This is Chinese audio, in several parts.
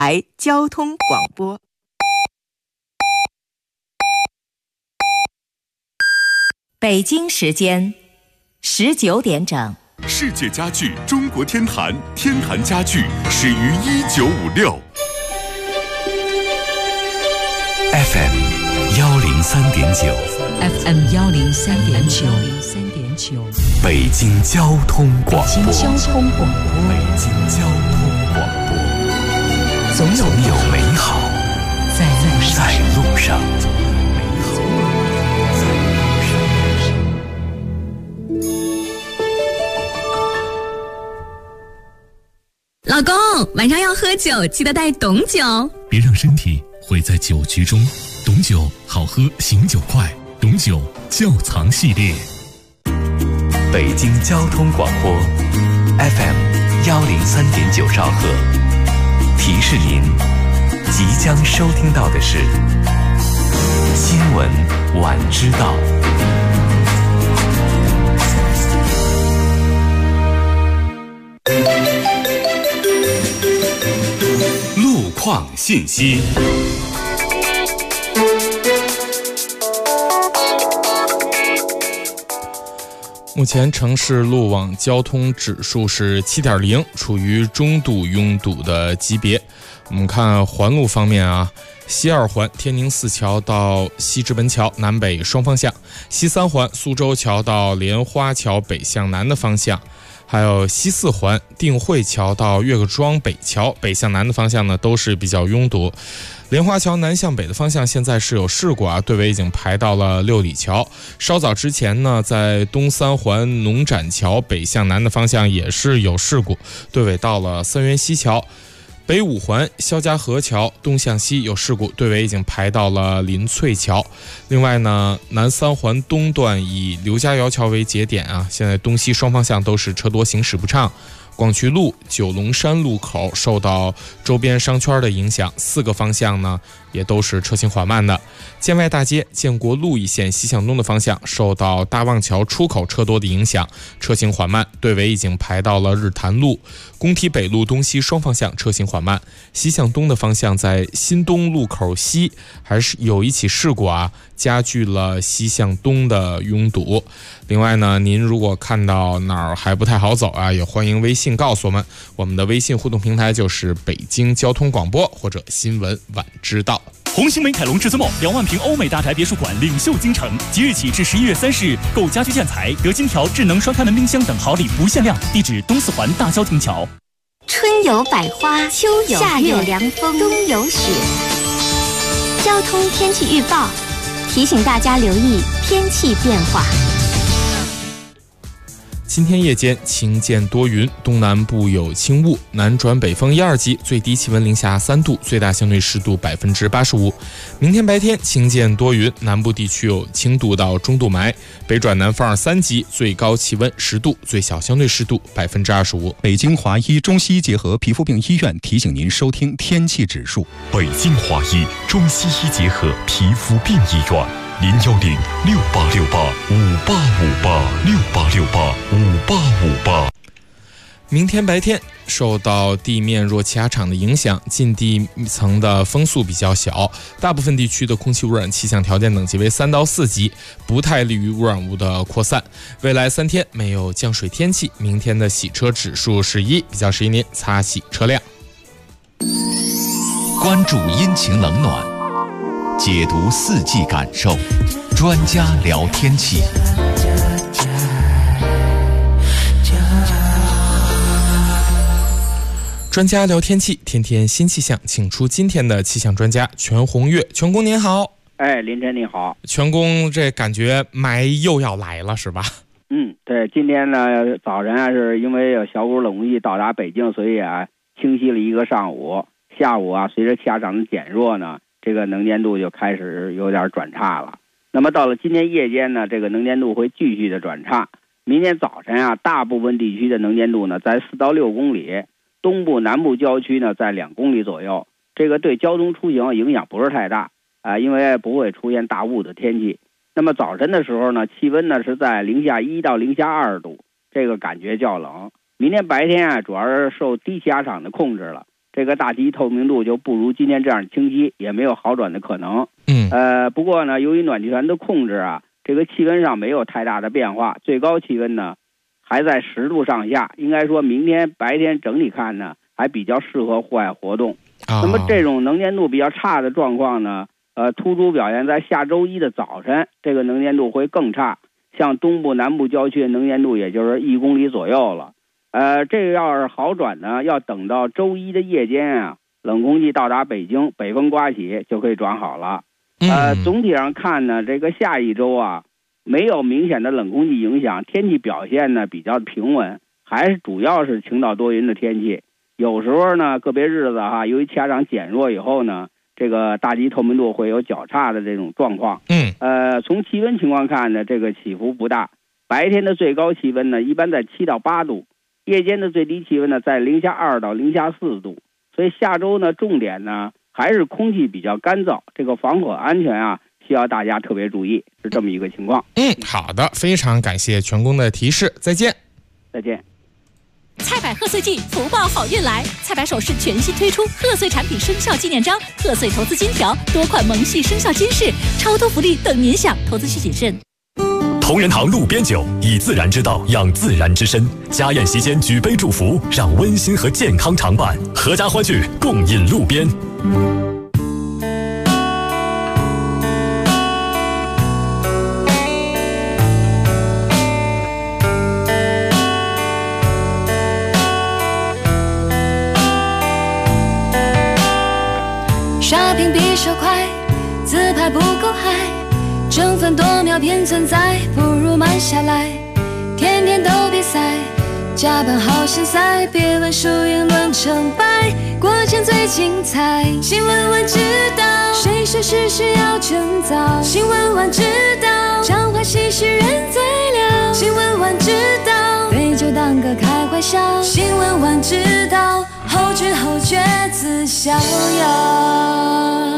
台交通广播。 北京时间19点整。 世界家具中国天坛，天坛家具始于1956。 FM 103.9 FM 103.9 北京交通广播。 北京交通广播，总有美好在路上。 老公，晚上要喝酒，记得带董酒。 别让身体毁在酒局中。董酒好喝，醒酒快。董酒窖藏系列。 北京交通广播 FM 103.9兆赫。提示您，即将收听到的是新闻晚知道。 路况信息。 目前城市路网交通指数是 7.0， 处于中度拥堵的级别。我们看环路方面啊，西二环天宁寺桥到西直门桥南北双方向，西三环苏州桥到莲花桥北向南的方向，还有西四环定慧桥到岳各庄北桥北向南的方向呢，都是比较拥堵。莲花桥南向北的方向现在是有事故啊，队尾已经排到了六里桥。稍早之前呢，在东三环农展桥北向南的方向也是有事故，队尾到了三元西桥。北五环肖家河桥东向西有事故，队尾已经排到了林翠桥。另外呢，南三环东段以刘家窑桥为节点啊，现在东西双方向都是车多行驶不畅。广渠路九龙山路口受到周边商圈的影响，4个方向呢也都是车行缓慢的。建外大街建国路一线西向东的方向受到大望桥出口车多的影响，车行缓慢，队尾已经排到了日坛路。工体北路东西双方向车行缓慢，西向东的方向在新东路口西还是有一起事故啊，加剧了西向东的拥堵。另外呢，您如果看到哪儿还不太好走啊，也欢迎微信告诉我们，我们的微信互动平台就是北京交通广播或者新闻晚知道。 红星美凯龙至尊梦2万平欧美大宅别墅馆领袖京城，即日起至11月30日，购家居建材得金条、智能双开门冰箱等好礼不限量。地址东四环大郊亭桥。 春有百花，秋有夏有凉风，冬有雪。交通天气预报提醒大家留意天气变化。 今天夜间晴间多云，东南部有轻雾，南转北风1、2级，最低气温零下3度，最大相对湿度85%。明天白天晴间多云，南部地区有轻度到中度霾，北转南风2、3级，最高气温10度，最小相对湿度25%。 北京华医中西结合皮肤病医院提醒您收听天气指数。 北京华医中西医结合皮肤病医院。010-6868-5858，6868-5858。 明天白天受到地面弱气压场的影响，近地层的风速比较小，大部分地区的空气污染气象条件等级为3到4级，不太利于污染物的扩散。未来3天没有降水天气，明天的洗车指数是1，比较适宜您擦洗车辆。 关注阴晴冷暖，解读4季感受，专家聊天气。 专家聊天气，天天新气象，请出今天的气象专家全红月。全工您好。 林晨你好。 全工，这感觉霾又要来了是吧？ 对，今天呢早晨是因为有小股冷空气到达北京，所以清晰了一个上午。下午随着气压场的减弱呢，这个能见度就开始有点转差了。那么到了今天夜间呢，这个能见度会继续的转差。明天早晨大部分地区的能见度呢在4到6公里，东部南部郊区呢在2公里左右。这个对交通出行影响不是太大因为不会出现大雾的天气。那么早晨的时候呢，气温呢是在零下1到零下2度，这个感觉较冷。明天白天主要是受低气压场的控制了。 这个大气透明度就不如今天这样清晰，也没有好转的可能。不过呢，由于暖气团的控制啊，这个气温上没有太大的变化，最高气温呢还在10度上下，应该说明天白天整体看呢还比较适合户外活动。那么这种能见度比较差的状况呢，突出表现在下周一的早晨，这个能见度会更差，像东部南部郊区的能见度也就是1公里左右了。这个要是好转呢，要等到周一的夜间啊，冷空气到达北京，北风刮起就可以转好了。总体上看呢，这个下一周啊，没有明显的冷空气影响，天气表现呢比较平稳，还是主要是晴到多云的天气。有时候呢，个别日子哈，由于气压场减弱以后呢，这个大气透明度会有较差的这种状况。从气温情况看呢，这个起伏不大。白天的最高气温呢，一般在7到8度，夜间的最低气温呢，在-2到-4度。所以下周呢，重点呢还是空气比较干燥，这个防火安全啊，需要大家特别注意，是这么一个情况。 好的，非常感谢全工的提示，再见。 再见。 菜百贺岁季，福报好运来！菜百首饰全新推出贺岁产品生肖纪念章、贺岁投资金条，多款萌系生肖金饰，超多福利等您享，投资需谨慎。 同仁堂路边酒，以自然之道养自然之身。家宴席间举杯祝福，让温馨和健康常伴，阖家欢聚，共饮路边。 刷屏比手快，自拍不够嗨，争分夺秒偏存在，不如慢下来。天天都比赛，加班好现在，别问输赢论成败，过程最精彩。新闻晚知道，谁说事实要趁早？新闻晚知道，常欢喜事人最了。新闻晚知道，对酒当歌开怀笑。新闻晚知道，后知后觉自逍遥。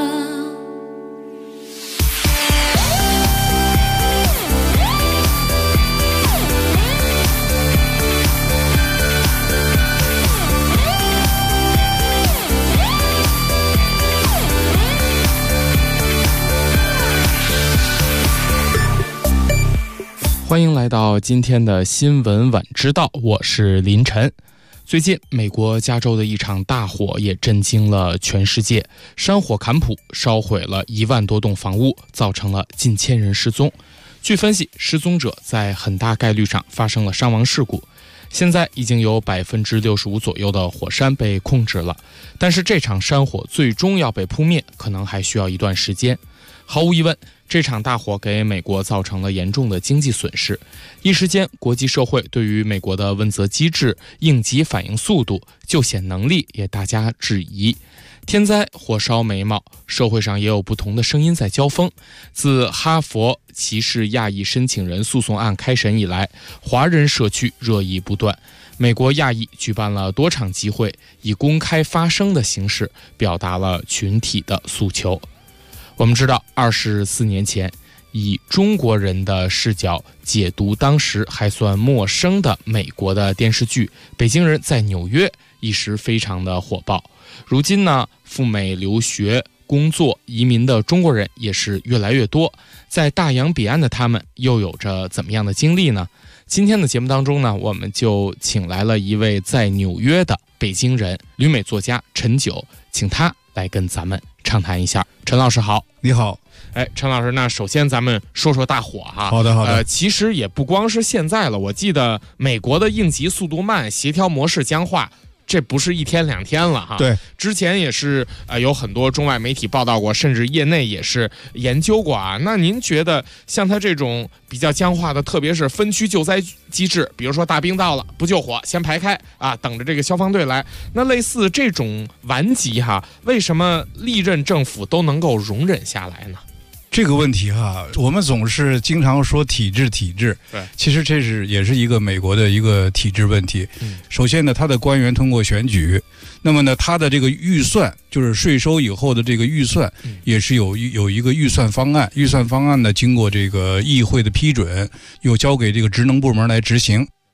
欢迎来到今天的新闻晚知道，我是林晨。最近美国加州的一场大火也震惊了全世界，山火坎普烧毁了1万多栋房屋，造成了近1000人失踪。据分析，失踪者在很大概率上发生了伤亡事故。现在已经有65%左右的火山被控制了，但是这场山火最终要被扑灭，可能还需要一段时间。毫无疑问，这场大火给美国造成了严重的经济损失。一时间，国际社会对于美国的问责机制、应急反应速度、救险能力也大加质疑。天灾火烧眉毛，社会上也有不同的声音在交锋。自哈佛歧视亚裔申请人诉讼案开审以来，华人社区热议不断。美国亚裔举办了多场集会，以公开发声的形式表达了群体的诉求。我们知道，24年前，以中国人的视角解读当时还算陌生的美国的电视剧《北京人在纽约》，一时非常的火爆。如今呢，赴美留学、工作、移民的中国人也是越来越多。在大洋彼岸的他们又有着怎么样的经历呢？今天的节目当中呢，我们就请来了一位在纽约的北京人，旅美作家陈九，请他来跟咱们畅谈一下。陈老师好。 你好。 陈老师，那首先咱们说说大火哈。 好的。 其实也不光是现在了，我记得美国的应急速度慢、协调模式僵化，这不是1天2天了哈。 对， 之前也是有很多中外媒体报道过，甚至业内也是研究过啊。那您觉得像它这种比较僵化的，特别是分区救灾机制，比如说大冰到了不救火，先排开啊，等着这个消防队来。那类似这种顽疾哈，为什么历任政府都能够容忍下来呢？ 这个问题哈，我们总是经常说体制， 对， 其实这也是一个美国的一个体制问题。首先呢，他的官员通过选举，那么呢，他的这个预算，就是税收以后的这个预算，也是有一个预算方案，预算方案呢，经过这个议会的批准，又交给这个职能部门来执行。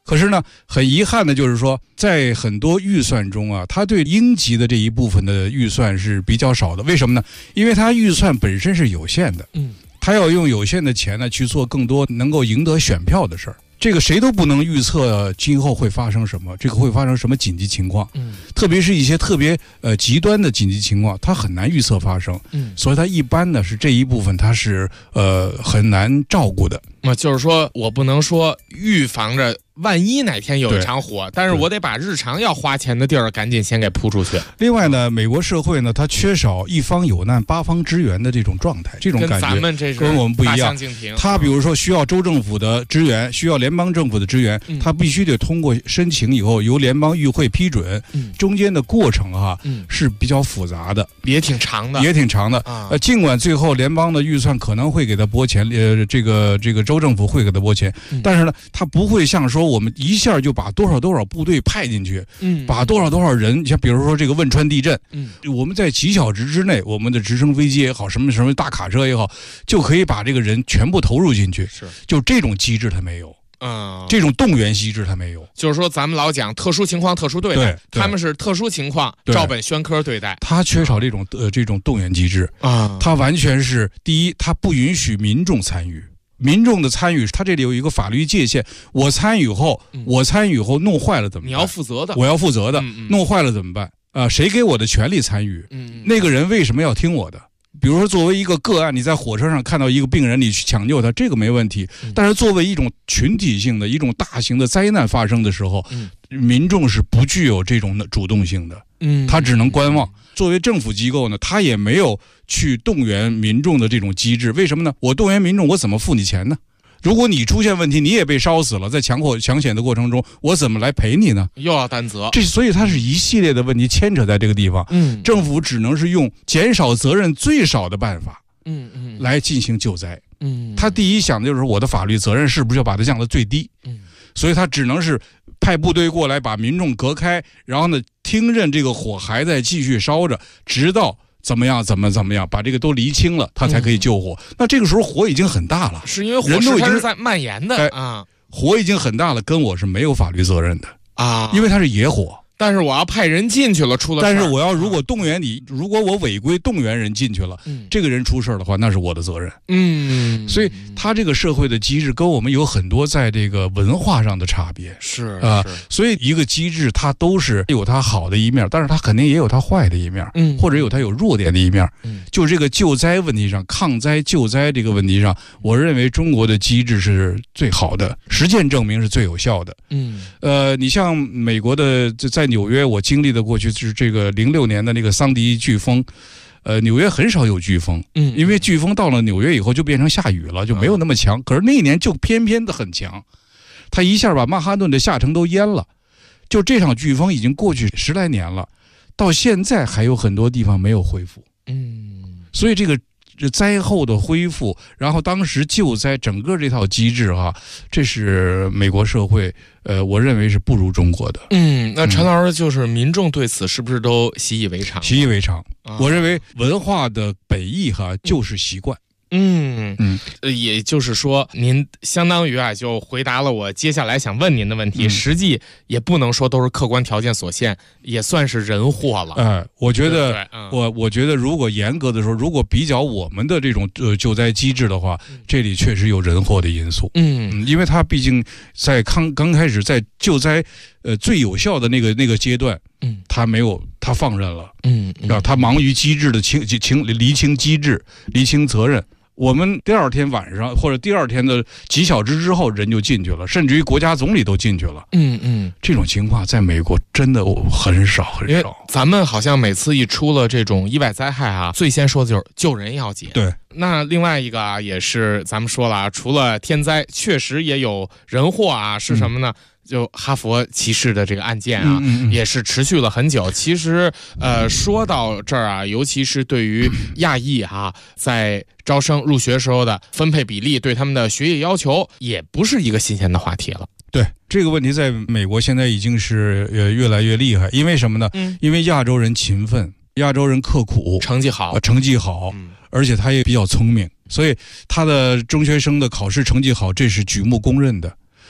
可是呢，很遗憾的就是说，在很多预算中啊，他对英籍的这一部分的预算是比较少的。为什么呢？因为他预算本身是有限的，他要用有限的钱呢去做更多能够赢得选票的事儿。这个谁都不能预测今后会发生什么，这个会发生什么紧急情况，特别是一些特别极端的紧急情况，它很难预测发生，所以它一般呢是这一部分它是很难照顾的。 那就是说我不能说预防着万一哪天有一场火，但是我得把日常要花钱的地儿赶紧先给铺出去。 另外呢，美国社会呢，它缺少一方有难八方支援的这种状态，这种感觉跟咱们这是跟我们不一样。它比如说需要州政府的支援，需要联邦政府的支援，它必须得通过申请以后由联邦议会批准，中间的过程是比较复杂的， 也挺长的， 尽管最后联邦的预算可能会给他拨钱，这个州政府会给他拨钱，但是呢，他不会像说我们一下就把多少部队派进去，把多少人，像比如说这个汶川地震，我们在几小时之内，我们的直升飞机也好，什么大卡车也好，就可以把这个人全部投入进去。就这种机制他没有。这种动员机制它没有， 就是说咱们老讲特殊情况特殊对待，他们是特殊情况照本宣科对待， 他缺少这种动员机制他完全是第一，他不允许民众参与。民众的参与，他这里有一个法律界限。我参与后弄坏了怎么办？ 你要负责的， 我要负责的。弄坏了怎么办？谁给我的权利参与？那个人为什么要听我的？比如说，作为一个个案，你在火车上看到一个病人，你去抢救他，这个没问题。但是作为一种群体性的、一种大型的灾难发生的时候，民众是不具有这种的主动性的，他只能观望。作为政府机构呢，他也没有去动员民众的这种机制。为什么呢？我动员民众，我怎么付你钱呢？如果你出现问题，你也被烧死了，在抢险的过程中，我怎么来赔你呢？ 又要担责。 所以它是一系列的问题牵扯在这个地方。政府只能是用减少责任最少的办法，来进行救灾。他第一想的就是我的法律责任是不是要把它降到最低？所以他只能是派部队过来把民众隔开，然后呢，听任这个火还在继续烧着，直到怎么样，把这个都厘清了，他才可以救火。那这个时候火已经很大了， 是因为火势它是在蔓延的火已经很大了，跟我是没有法律责任的因为它是野火。 但是我要派人进去了，出了事儿。 但是我要如果动员你，如果我违规动员人进去了，这个人出事的话，那是我的责任。所以他这个社会的机制跟我们有很多在这个文化上的差别。 是所以一个机制它都是有它好的一面，但是它肯定也有它坏的一面，或者有它有弱点的一面。就这个救灾问题上，抗灾救灾这个问题上，我认为中国的机制是最好的，实践证明是最有效的。你像美国的在纽约，我经历的过去是这个06年的那个桑迪飓风，纽约很少有飓风，因为飓风到了纽约以后就变成下雨了，就没有那么强。可是那一年就偏偏的很强，它一下把曼哈顿的下城都淹了。就这场飓风已经过去10来年了，到现在还有很多地方没有恢复。所以这灾后的恢复，然后当时救灾整个这套机制这是美国社会我认为是不如中国的。 那陈老师就是民众对此是不是都习以为常？ 习以为常。我认为文化的本意就是习惯。 也就是说，您相当于就回答了我接下来想问您的问题。实际也不能说都是客观条件所限，也算是人祸了。 我觉得，我觉得如果严格的说，如果比较我们的这种救灾机制的话，这里确实有人祸的因素。因为它毕竟在刚开始在救灾最有效的那个阶段，他放任了，他忙于机制的厘清机制、厘清责任。我们第二天晚上或者第二天的几小时之后，人就进去了，甚至于国家总理都进去了。这种情况在美国真的很少。 因为咱们好像每次一出了这种意外灾害最先说的就是救人要紧。 对。 那另外一个也是咱们说了除了天灾，确实也有人祸是什么呢？就哈佛歧视的这个案件也是持续了很久。其实说到这儿尤其是对于亚裔在招生入学时候的分配比例，对他们的学业要求，也不是一个新鲜的话题了。 对，这个问题在美国现在已经是越来越厉害。因为什么呢？因为亚洲人勤奋，亚洲人刻苦， 成绩好， 而且他也比较聪明，所以他的中学生的考试成绩好，这是举目公认的。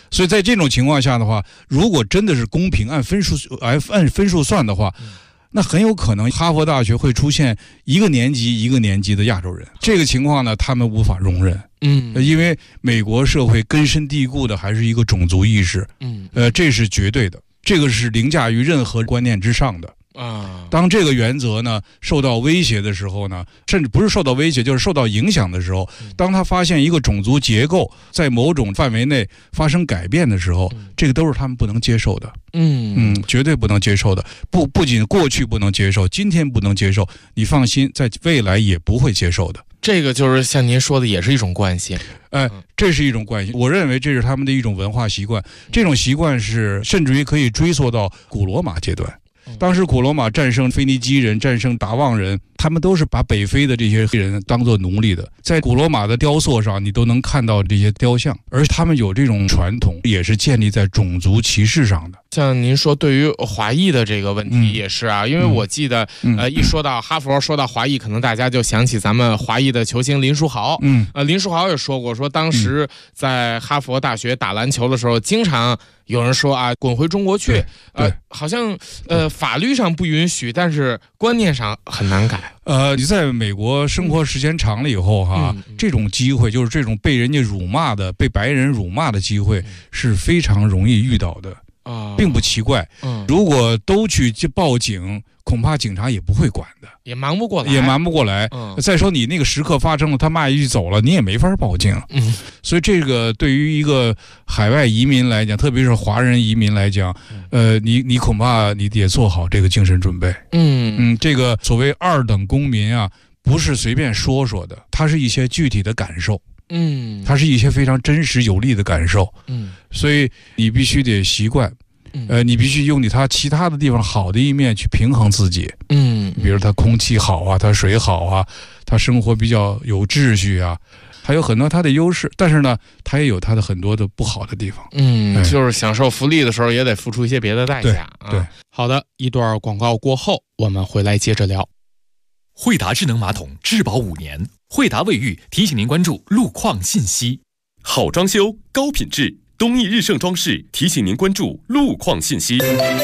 所以在这种情况下的话，如果真的是公平按分数算的话，那很有可能哈佛大学会出现一个年级的亚洲人。这个情况呢，他们无法容忍。因为美国社会根深蒂固的还是一个种族意识。这是绝对的，这个是凌驾于任何观念之上的。当这个原则呢受到威胁的时候呢，甚至不是受到威胁，就是受到影响的时候，当他发现一个种族结构在某种范围内发生改变的时候，这个都是他们不能接受的。绝对不能接受的。不仅过去不能接受，今天不能接受，你放心，在未来也不会接受的。 这个就是像您说的，也是一种惯性。 这是一种惯性，我认为这是他们的一种文化习惯。这种习惯是甚至于可以追溯到古罗马阶段。当时古罗马战胜腓尼基人，战胜达旺人，他们都是把北非的这些黑人当作奴隶的。在古罗马的雕塑上，你都能看到这些雕像，而他们有这种传统，也是建立在种族歧视上的。 像您说对于华裔的这个问题也是啊，因为我记得一说到哈佛，说到华裔，可能大家就想起咱们华裔的球星林书豪。林书豪也说过，说当时在哈佛大学打篮球的时候，经常有人说啊，滚回中国去。好像法律上不允许，但是观念上很难改。 你在美国生活时间长了以后哈，这种机会就是这种被人家辱骂的、被白人辱骂的机会是非常容易遇到的。并不奇怪。如果都去报警，恐怕警察也不会管的， 也忙不过来。 再说你那个时刻发生了，他骂一句走了，你也没法报警。所以这个对于一个海外移民来讲，特别是华人移民来讲，你恐怕你得做好这个精神准备。这个所谓二等公民啊，不是随便说说的，它是一些具体的感受。它是一些非常真实有力的感受。所以你必须得习惯。你必须用他其他的地方好的一面去平衡自己。比如他空气好啊，他水好啊，他生活比较有秩序啊，还有很多他的优势，但是呢，他也有他的很多的不好的地方。 就是享受福利的时候也得付出一些别的代价。 对， 好的，一段广告过后，我们回来接着聊。 惠达智能马桶质保5年，惠达卫浴提醒您关注路况信息。 好装修，高品质。东义日盛装饰提醒您关注路况信息。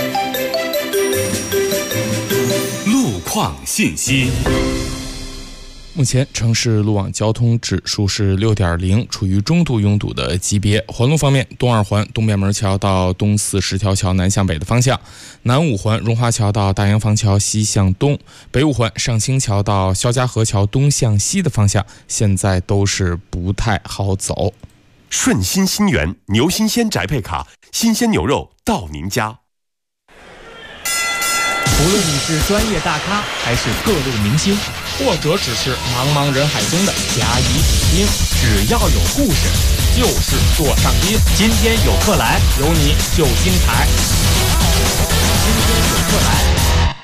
路况信息。 目前城市路网交通指数是6.0，处于中度拥堵的级别。环路方面，东2环东便门桥到东四十条桥南向北的方向，南5环荣华桥到大洋坊桥西向东，北5环上清桥到肖家河桥东向西的方向，现在都是不太好走。 顺心新源牛新鲜宅配卡，新鲜牛肉到您家。 无论你是专业大咖，还是各路明星，或者只是茫茫人海中的甲乙丙丁，只要有故事，就是座上宾。今天有客来，有你就精彩。今天有客来。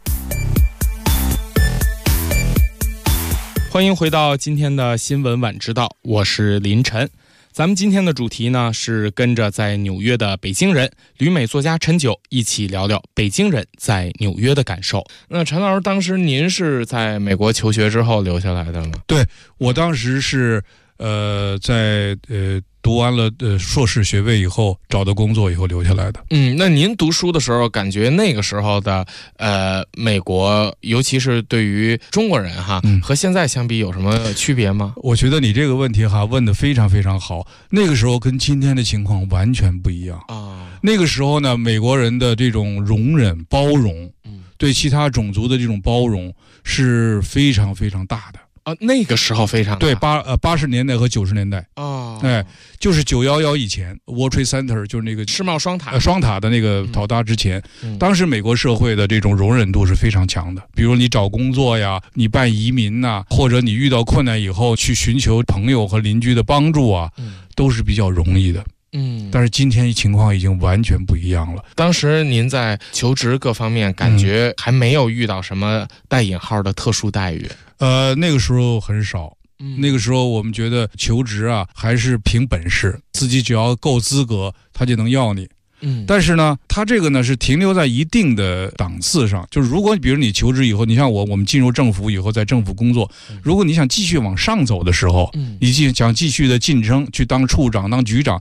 欢迎回到今天的新闻晚知道，我是林晨。咱们今天的主题呢，是跟着在纽约的北京人、旅美作家陈九一起聊聊北京人在纽约的感受。那陈老师，当时您是在美国求学之后留下来的吗？ 对，我当时是在读完了硕士学位以后，找到工作以后留下来的。 那您读书的时候，感觉那个时候的美国，尤其是对于中国人哈，和现在相比有什么区别吗？ 我觉得你这个问题哈问得非常非常好。那个时候跟今天的情况完全不一样啊。那个时候呢，美国人的这种容忍、包容，对其他种族的这种包容是非常非常大的。 那个时候非常大。 对，80年代和90年代就是911以前 ，World Trade Center 就是那个世贸双塔的那个倒塌之前，当时美国社会的这种容忍度是非常强的。比如你找工作呀，你办移民呐，或者你遇到困难以后去寻求朋友和邻居的帮助啊，都是比较容易的。但是今天情况已经完全不一样了。 当时您在求职各方面感觉还没有遇到什么带引号的特殊待遇？ 那个时候很少。那个时候我们觉得求职啊还是凭本事，自己只要够资格，他就能要你。但是呢，他这个呢是停留在一定的档次上，就是如果比如你求职以后，你像我们进入政府以后，在政府工作，如果你想继续往上走的时候，你想继续的晋升去当处长、当局长，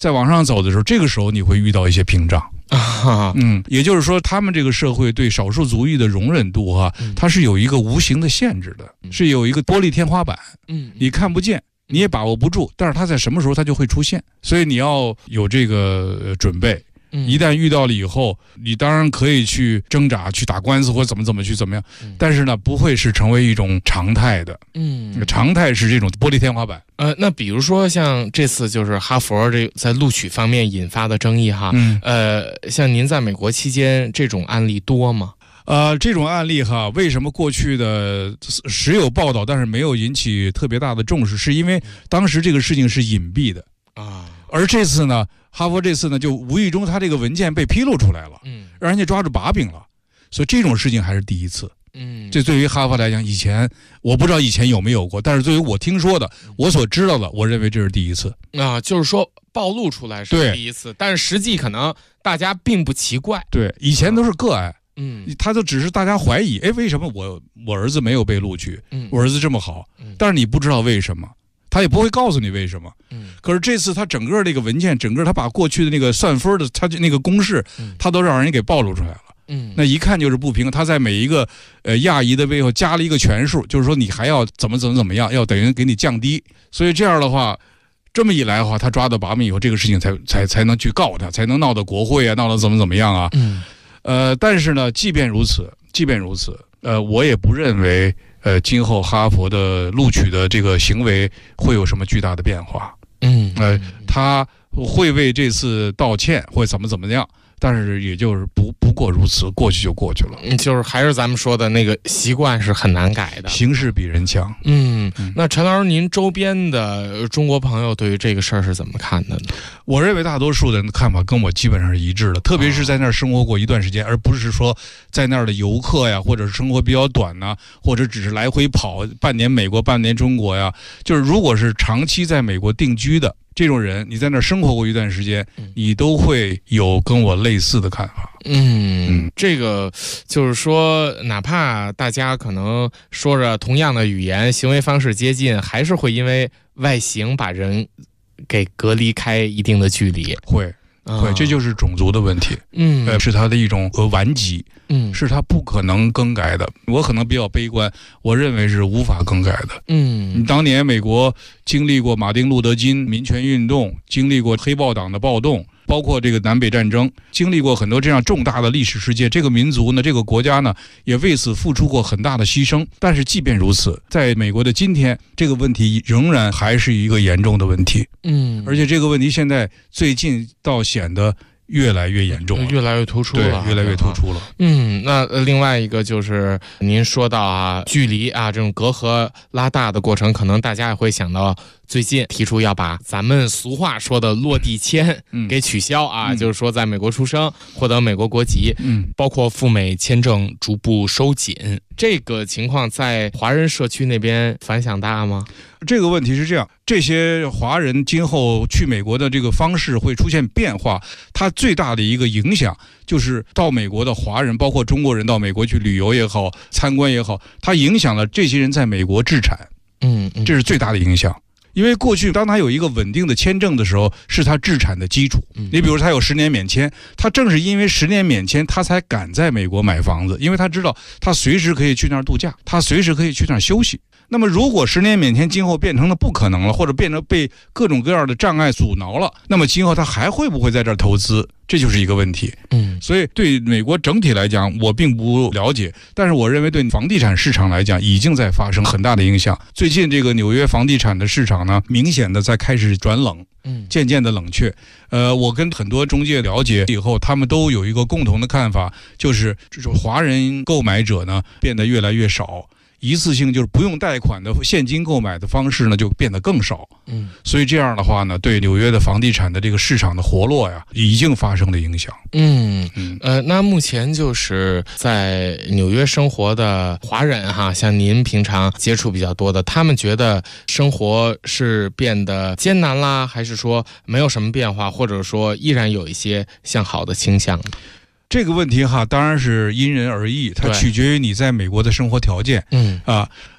在往上走的时候，这个时候你会遇到一些屏障。也就是说，他们这个社会对少数族裔的容忍度它是有一个无形的限制的，是有一个玻璃天花板，你看不见，你也把握不住，但是它在什么时候它就会出现，所以你要有这个准备。一旦遇到了以后，你当然可以去挣扎、去打官司或者怎么样，但是呢，不会是成为一种常态的。常态是这种玻璃天花板。 那比如说像这次就是哈佛这在录取方面引发的争议哈，像您在美国期间这种案例多吗？ 这种案例为什么过去的时有报道，但是没有引起特别大的重视，是因为当时这个事情是隐蔽的啊，而这次呢，哈佛这次呢，就无意中他这个文件被披露出来了，让人家抓住把柄了，所以这种事情还是第一次。这对于哈佛来讲，以前我不知道以前有没有过，但是对于我听说的，我所知道的，我认为这是第一次啊，就是说暴露出来是第一次，但是实际可能大家并不奇怪。 对，以前都是个案，他就只是大家怀疑，为什么我儿子没有被录取？我儿子这么好，但是你不知道为什么。他也不会告诉你为什么，可是这次他整个这个文件，整个他把过去的那个算分的，他那个公式，他都让人给暴露出来了。那一看就是不平，他在每一个亚裔的背后加了一个权数，就是说你还要怎么样，要等于给你降低。所以这样的话，这么一来的话，他抓到把柄以后，这个事情才能去告他，才能闹到国会啊，闹到怎么样啊。但是呢，即便如此，我也不认为。今后哈佛的录取的这个行为会有什么巨大的变化？他会为这次道歉，会怎么样？但是也就是不过如此，过去就过去了。 就是还是咱们说的那个习惯是很难改的， 形势比人强。 那陈老师，您周边的中国朋友对于这个事儿是怎么看的呢？ 我认为大多数的人的看法跟我基本上是一致的，特别是在那儿生活过一段时间，而不是说在那儿的游客呀，或者是生活比较短呐，或者只是来回跑半年美国半年中国呀。就是如果是长期在美国定居的这种人，你在那儿生活过一段时间，你都会有跟我类似的看法。 这个就是说，哪怕大家可能说着同样的语言，行为方式接近，还是会因为外形把人给隔离开一定的距离。 会，这就是种族的问题。是他的一种顽疾，是他不可能更改的。我可能比较悲观，我认为是无法更改的。你当年美国经历过马丁路德金民权运动，经历过黑豹党的暴动，包括这个南北战争，经历过很多这样重大的历史事件，这个民族呢，这个国家呢，也为此付出过很大的牺牲。但是即便如此，在美国的今天，这个问题仍然还是一个严重的问题。而且这个问题现在最近倒显得越来越严重了， 越来越突出了， 越来越突出了。 那另外一个就是您说到距离这种隔阂拉大的过程，可能大家也会想到最近提出要把咱们俗话说的落地签给取消就是说在美国出生获得美国国籍，包括赴美签证逐步收紧。这个情况在华人社区那边反响大吗？ 这个问题是这样，这些华人今后去美国的这个方式会出现变化，它最大的一个影响就是到美国的华人，包括中国人到美国去旅游也好，参观也好，它影响了这些人在美国置产。这是最大的影响。因为过去当他有一个稳定的签证的时候，是他置产的基础。你比如他有10年免签，他正是因为10年免签，他才敢在美国买房子，因为他知道他随时可以去那儿度假，他随时可以去那儿休息。那么如果10年免签今后变成了不可能了，或者变成被各种各样的障碍阻挠了，那么今后他还会不会在这儿投资？这就是一个问题。所以对美国整体来讲，我并不了解，但是我认为对房地产市场来讲，已经在发生很大的影响。最近这个纽约房地产的市场呢，明显的在开始转冷，渐渐的冷却。我跟很多中介了解以后，他们都有一个共同的看法，就是这种华人购买者呢变得越来越少。一次性就是不用贷款的现金购买的方式呢，就变得更少。所以这样的话呢，对纽约的房地产的这个市场的活络呀，已经发生了影响。 那目前就是在纽约生活的华人像您平常接触比较多的，他们觉得生活是变得艰难啦，还是说没有什么变化，或者说依然有一些向好的倾向？ 这个问题当然是因人而异，它取决于你在美国的生活条件。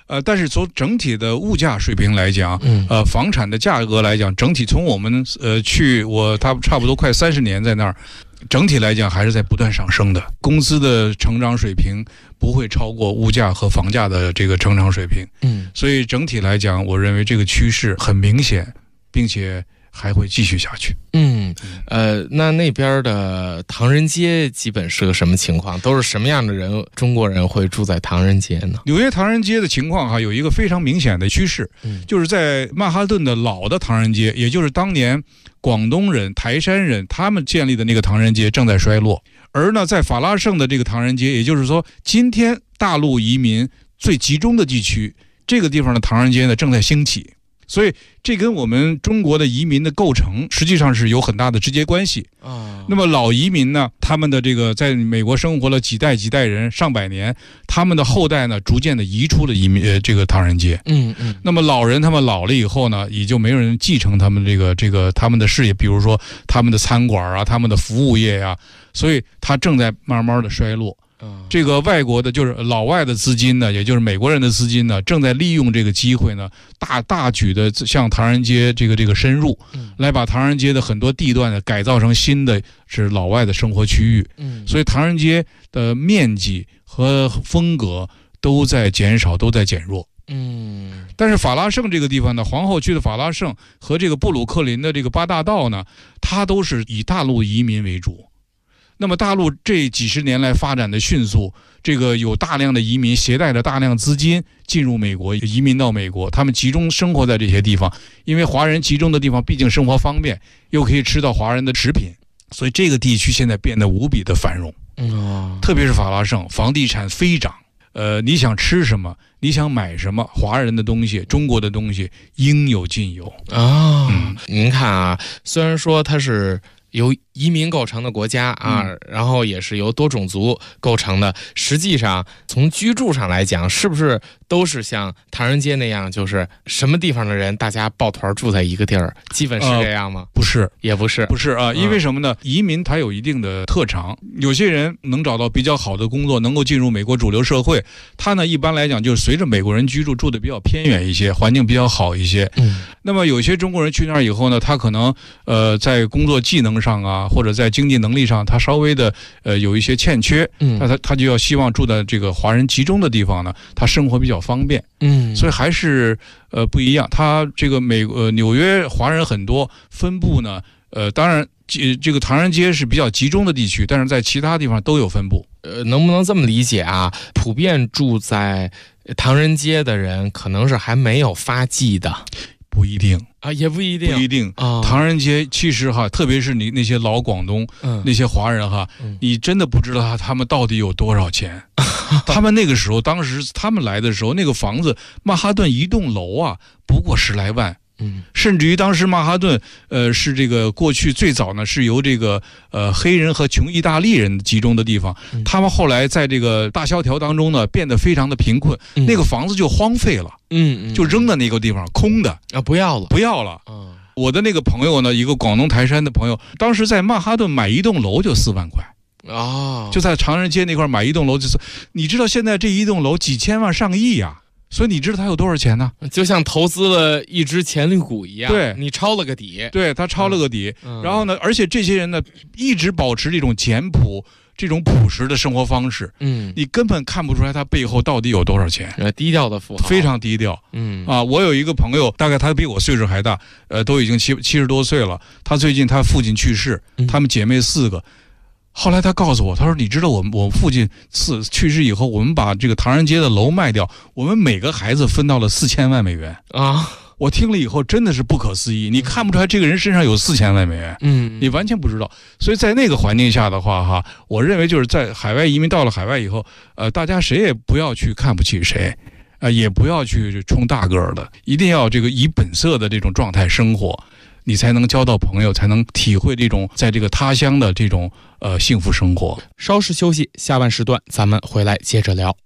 但是从整体的物价水平来讲，房产的价格来讲，整体从我们他差不多快30年在那儿，整体来讲还是在不断上升的。工资的成长水平不会超过物价和房价的这个成长水平。所以整体来讲，我认为这个趋势很明显，并且还会继续下去。 那边的唐人街基本是个什么情况？都是什么样的人？中国人会住在唐人街呢？ 纽约唐人街的情况有一个非常明显的趋势，就是在曼哈顿的老的唐人街，也就是当年广东人、台山人他们建立的那个唐人街正在衰落，而呢，在法拉盛的这个唐人街，也就是说今天大陆移民最集中的地区，这个地方的唐人街呢正在兴起。所以这跟我们中国的移民的构成实际上是有很大的直接关系。那么老移民呢，他们的这个在美国生活了几代人上百年，他们的后代呢逐渐的移出了这个唐人街。那么老人他们老了以后呢，也就没有人继承他们他们的事业，比如说他们的餐馆啊，他们的服务业啊，所以它正在慢慢的衰落。这个外国的就是老外的资金呢，也就是美国人的资金呢，正在利用这个机会呢，大举的向唐人街这个深入，来把唐人街的很多地段呢改造成新的是老外的生活区域。所以唐人街的面积和风格都在减少，都在减弱。但是法拉盛这个地方呢，皇后区的法拉盛和这个布鲁克林的这个八大道呢，它都是以大陆移民为主。那么大陆这几十年来发展的迅速，这个有大量的移民携带着大量资金进入美国，移民到美国，他们集中生活在这些地方，因为华人集中的地方毕竟生活方便，又可以吃到华人的食品，所以这个地区现在变得无比的繁荣。特别是法拉盛，房地产飞涨。你想吃什么，你想买什么，华人的东西、中国的东西应有尽有。 您看啊，虽然说它是由移民构成的国家啊，然后也是由多种族构成的，实际上从居住上来讲，是不是都是像唐人街那样，就是什么地方的人大家抱团住在一个地儿，基本是这样吗？ 不是， 也不是啊，因为什么呢？移民它有一定的特长，有些人能找到比较好的工作，能够进入美国主流社会，他呢一般来讲就是随着美国人居住的比较偏远一些，环境比较好一些。那么有些中国人去那儿以后呢，他可能在工作技能上啊，或者在经济能力上，他稍微的有一些欠缺，那他就要希望住在这个华人集中的地方呢，他生活比较方便。所以还是不一样。他这个纽约华人很多，分布呢当然这个唐人街是比较集中的地区，但是在其他地方都有分布。 能不能这么理解啊？普遍住在唐人街的人，可能是还没有发迹的。 不一定啊，也不一定啊。唐人街其实特别是你那些老广东那些华人你真的不知道他们到底有多少钱。他们那个时候，当时他们来的时候，那个房子曼哈顿一栋楼啊，不过10来万。甚至于当时曼哈顿是这个过去最早呢是由这个黑人和穷意大利人集中的地方，他们后来在这个大萧条当中呢变得非常的贫困，那个房子就荒废了，就扔在那个地方空的啊，不要了。 我的那个朋友呢，一个广东台山的朋友，当时在曼哈顿买一栋楼就4万块。就在唐人街那块买一栋楼就是，你知道现在这一栋楼几千万上亿啊。所以你知道他有多少钱呢？ 就像投资了一只潜力股一样， 对， 你抄了个底， 对，他抄了个底。然后呢，而且这些人呢，一直保持这种简朴、这种朴实的生活方式。你根本看不出来他背后到底有多少钱。 低调的富豪， 非常低调。我有一个朋友，大概他比我岁数还大，都已经70多岁了。他最近他父亲去世，他们姐妹4个。后来他告诉我，他说：“你知道我父亲去世以后，我们把这个唐人街的楼卖掉，我们每个孩子分到了4000万美元啊！”我听了以后真的是不可思议，你看不出来这个人身上有4000万美元，你完全不知道。所以在那个环境下的话，我认为就是在海外移民到了海外以后，大家谁也不要去看不起谁，也不要去冲大个的，一定要这个以本色的这种状态生活。你才能交到朋友，才能体会这种在这个他乡的这种幸福生活。 稍事休息，下半时段咱们回来接着聊。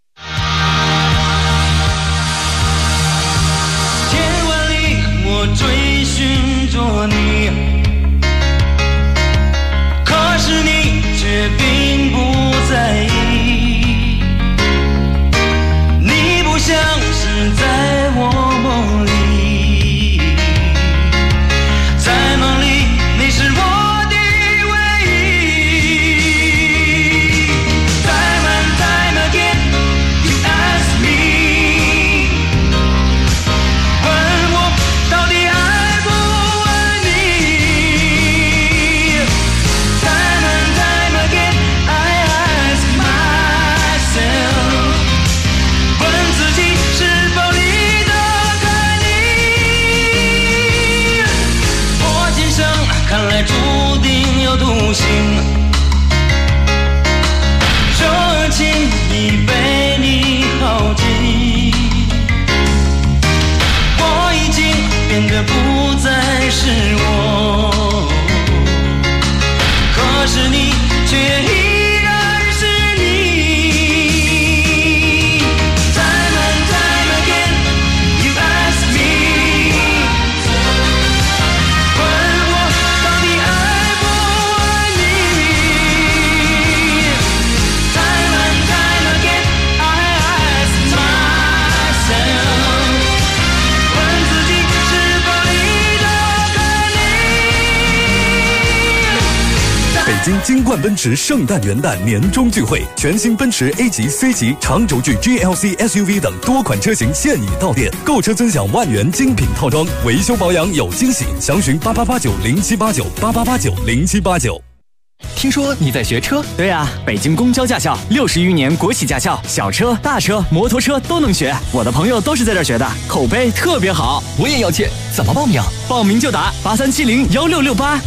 千万里我追寻着你，可是你却并不在意，你不像心，热情已被你耗尽，我已经变得不再是我，可是你却依然是你。Time and time again you ask me， 问我到底爱不爱你。Time and time again I ask myself， 问自己是否离得开你。 北京金冠奔驰圣诞元旦年终聚会，全新奔驰 A 级、C 级、长轴距 GLC SUV 等多款车型现已到店，购车尊享万元精品套装，维修保养有惊喜，详询88890789 88890789。 听说你在学车？对啊，北京公交驾校60余年国企驾校，小车、大车、摩托车都能学。我的朋友都是在这儿学的，口碑特别好。我也要去，怎么报名？报名就打83701668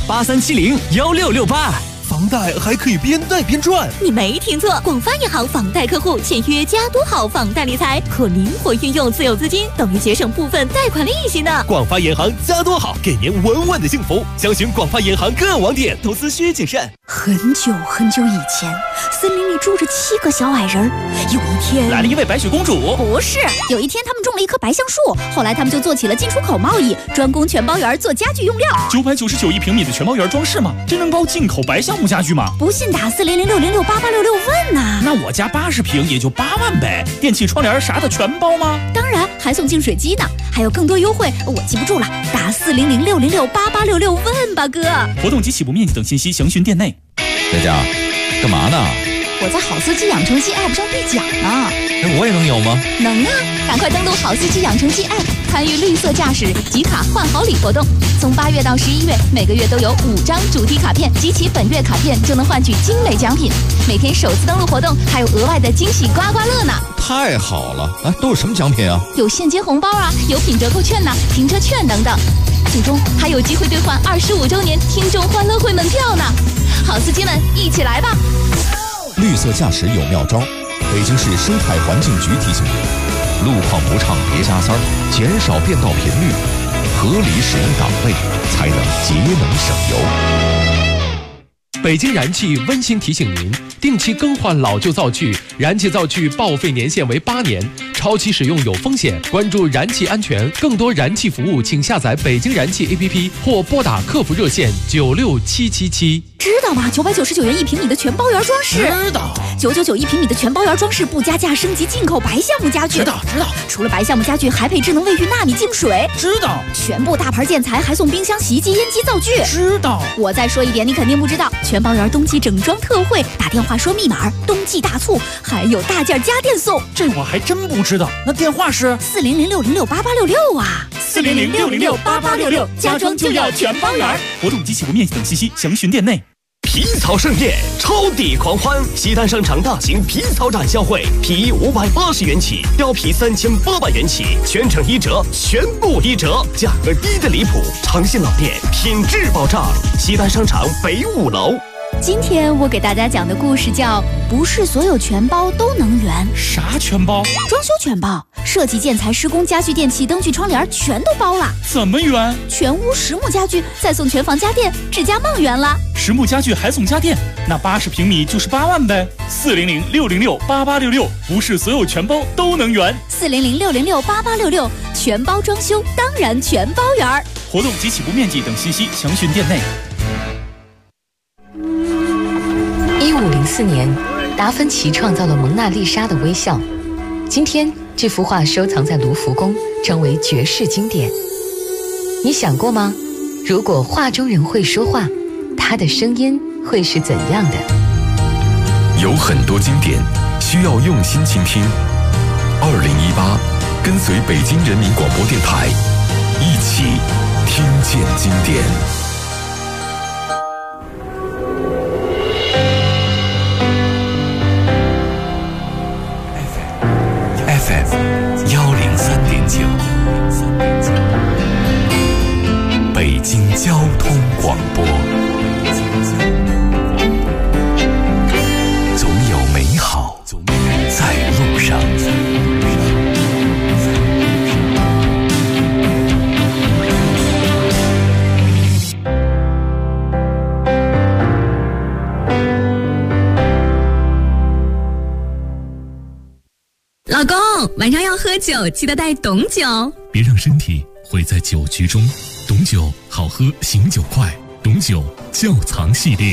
83701668。 房贷还可以边贷边赚， 你没听错，广发银行房贷客户签约加多好房贷理财，可灵活运用自有资金，等于节省部分贷款利息呢。 广发银行加多好，给您稳稳的幸福。详询广发银行各网点，投资需谨慎。 很久很久以前，森林里住着7个小矮人。有一天， 来了一位白雪公主。 不是，有一天他们种了一棵白橡树，后来他们就做起了进出口贸易，专攻全包园做家具用料。 999一平米的全包园装饰吗？真能包进口白橡木家具吗？ 不信打400606886问呐。 那我家80平也就8万呗，电器窗帘啥的全包吗？ 当然，还送净水机呢，还有更多优惠，我记不住了，打400606886问吧哥。 活动及起步面积等信息详询店内。 佳佳，干嘛呢？ 我在好司机养成记 App 上兑奖呢。 我也能有吗？ 能啊，赶快登录好司机养成记 App， 参与绿色驾驶集卡换好礼活动。从8月到11月，每个月都有5张主题卡片，集齐本月卡片就能换取精美奖品。每天首次登录活动还有额外的惊喜刮刮乐呢。 太好了！啊，都有什么奖品啊？ 有现金红包啊，有品折扣券呐、停车券等等。最终还有机会兑换25周年听众欢乐会门票呢。好司机们，一起来吧！ 绿色驾驶有妙招，北京市生态环境局提醒您：路况不畅别加塞儿，减少变道频率，合理使用档位，才能节能省油。 北京燃气温馨提醒您，定期更换老旧灶具，燃气灶具报废年限为8年，超期使用有风险。关注燃气安全，更多燃气服务，请下载北京燃气 APP 或拨打客服热线96777。 知道吗？999元1平米的全包园装饰。 知道。 9991平米的全包园装饰，不加价升级进口白橡木家具。 知道。 除了白橡木家具，还配智能卫浴纳米净水。 知道。 全部大牌建材，还送冰箱、洗衣机、烟机、灶具。 知道。 我再说一点，你肯定不知道，全包园冬季整装特惠，打电话说密码，冬季大促，还有大件家电送。 这我还真不知道。那电话是 400606886啊 ，400606886，家装就要全包园。活动及起步面积等信息详询店内。 皮草盛宴，超抵狂欢！西单商场大型皮草展销会，皮衣580元起，貂皮3800元起，全程1折，全部1折，价格低的离谱。诚信老店，品质保障。西单商场北5楼。 今天我给大家讲的故事叫不是所有全包都能圆。 啥全包？ 装修全包，设计、建材、施工、家具、电器、灯具、窗帘全都包了。 怎么圆？ 全屋实木家具，再送全房家电，智家梦圆了。 实木家具还送家电，那80平米就是8万呗。400606886，不是所有全包都能圆。 400606886，全包装修当然全包圆。 活动及起步面积等信息详询店内。 1504年，达芬奇创造了蒙娜丽莎的微笑。今天，这幅画收藏在卢浮宫，成为绝世经典。你想过吗？如果画中人会说话，他的声音会是怎样的？ 有很多经典需要用心倾听。2018，跟随北京人民广播电台，一起听见经典。 103.9，北京交通广播。 要喝酒，记得带懂酒。 别让身体毁在酒局中。懂酒好喝，醒酒快。懂酒窖藏系列。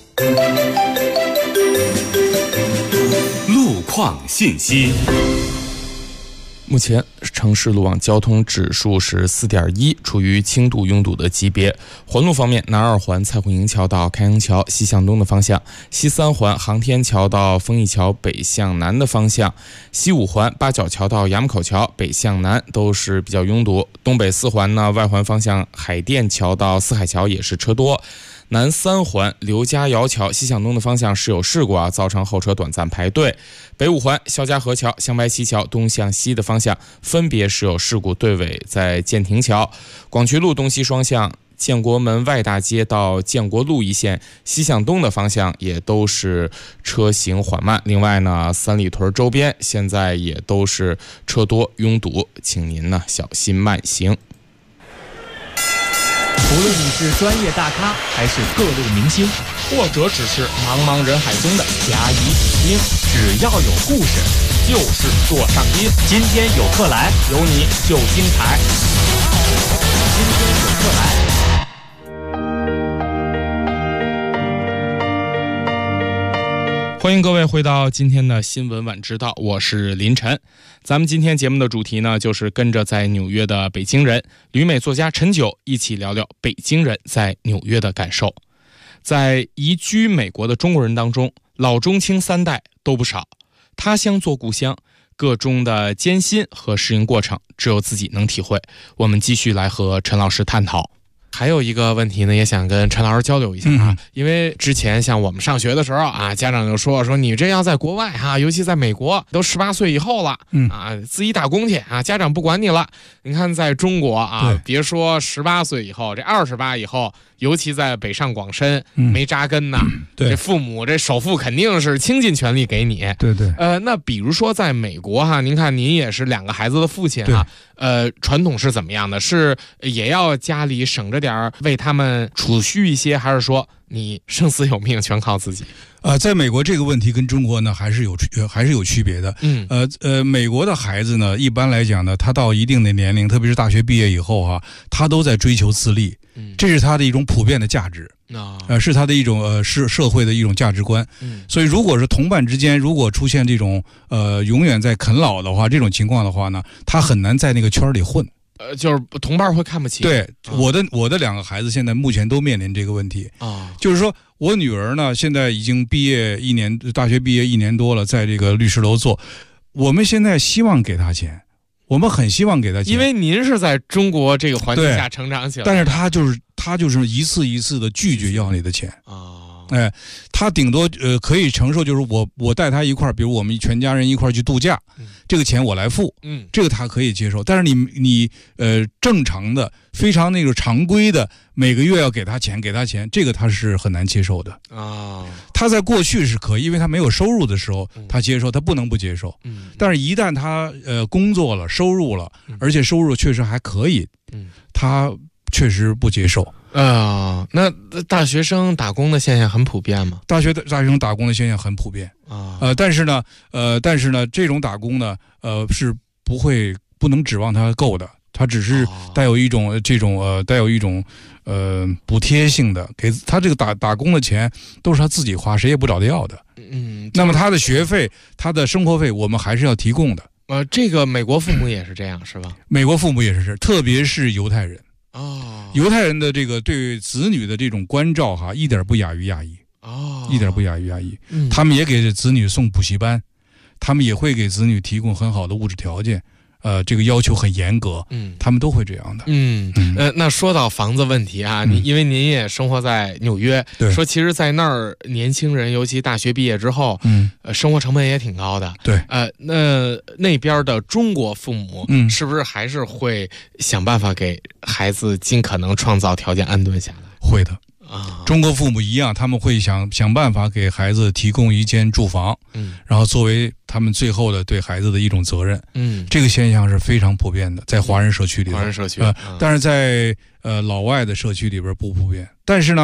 路况信息。 目前城市路网交通指数是4.1，处于轻度拥堵的级别。环路方面，南二环蔡慧营桥到开阳桥西向东的方向，西三环航天桥到丰益桥北向南的方向，西五环八角桥到衙门口桥北向南都是比较拥堵。东北四环呢，外环方向海淀桥到四海桥也是车多。南三环刘家窑桥西向东的方向是有事故造成后车短暂排队。北五环肖家河桥香白溪桥东向西的方向分别是有事故，队尾在建亭桥。广渠路东西双向建国门外大街到建国路一线西向东的方向也都是车行缓慢。另外呢，三里屯周边现在也都是车多拥堵，请您呢小心慢行。 无论你是专业大咖还是各路明星，或者只是茫茫人海中的甲乙丙丁，只要有故事就是座上宾。今天有客来，有你就精彩。今天有客来。 欢迎各位回到今天的新闻晚知道，我是林晨。咱们今天节目的主题呢，就是跟着在纽约的北京人旅美作家陈九一起聊聊北京人在纽约的感受。在移居美国的中国人当中，老中青三代都不少，他乡做故乡，个中的艰辛和适应过程只有自己能体会。我们继续来和陈老师探讨。还有一个问题呢，也想跟陈老师交流一下因为之前像我们上学的时候家长就说你这要在国外尤其在美国都18岁以后了自己打工去家长不管你了。你看在中国别说18岁以后，这28以后，尤其在北上广深没扎根呢，这父母这首付肯定是倾尽全力给你。 对对。 那比如说在美国您看您也是2个孩子的父亲传统是怎么样的？是也要家里省着点为他们储蓄一些，还是说你生死有命全靠自己？ 在美国这个问题跟中国呢还是有区别的。美国的孩子呢，一般来讲呢，他到一定的年龄，特别是大学毕业以后他都在追求自立，这是他的一种普遍的价值。是他的一种社会的一种价值观。所以如果是同伴之间如果出现这种永远在啃老的话，这种情况的话呢，他很难在那个圈里混。 就是同伴会看不起。 对，我的2个孩子现在目前都面临这个问题就是说我女儿呢现在已经毕业1年，大学毕业1年多了，在这个律师楼做。我们现在希望给她钱，我们很希望给她钱， 因为您是在中国这个环境下成长起来的。 但是她就是一次一次的拒绝要你的钱他顶多可以承受，就是我带他一块儿，比如我们全家人一块儿去度假，这个钱我来付，这个他可以接受。但是你正常的非常那个常规的每个月要给他钱，这个他是很难接受的他在过去是可以，因为他没有收入的时候他接受，他不能不接受。但是一旦他工作了，收入了，而且收入确实还可以，他确实不接受。 那大学生打工的现象很普遍吗？ 大学生打工的现象很普遍但是呢，这种打工呢，是不能指望它够的，它只是带有一种补贴性的，给他这个打工的钱都是他自己花，谁也不找他要的。那么他的学费、他的生活费，我们还是要提供的。 这个美国父母也是这样，是吧？ 美国父母也是，特别是犹太人。犹太人的这个对子女的这种关照一点不亚于亚裔一点不亚于亚裔。他们也给子女送补习班，他们也会给子女提供很好的物质条件，这个要求很严格，他们都会这样的。 那说到房子问题因为您也生活在纽约，说其实在那儿年轻人，尤其大学毕业之后，生活成本也挺高的。 对， 那边的中国父母，是不是还是会想办法给孩子尽可能创造条件安顿下来？ 会的。中国父母一样，他们会想办法给孩子提供一间住房，然后作为他们最后的对孩子的一种责任。这个现象是非常普遍的，在华人社区里。 华人社区， 但是在老外的社区里边不普遍。但是呢，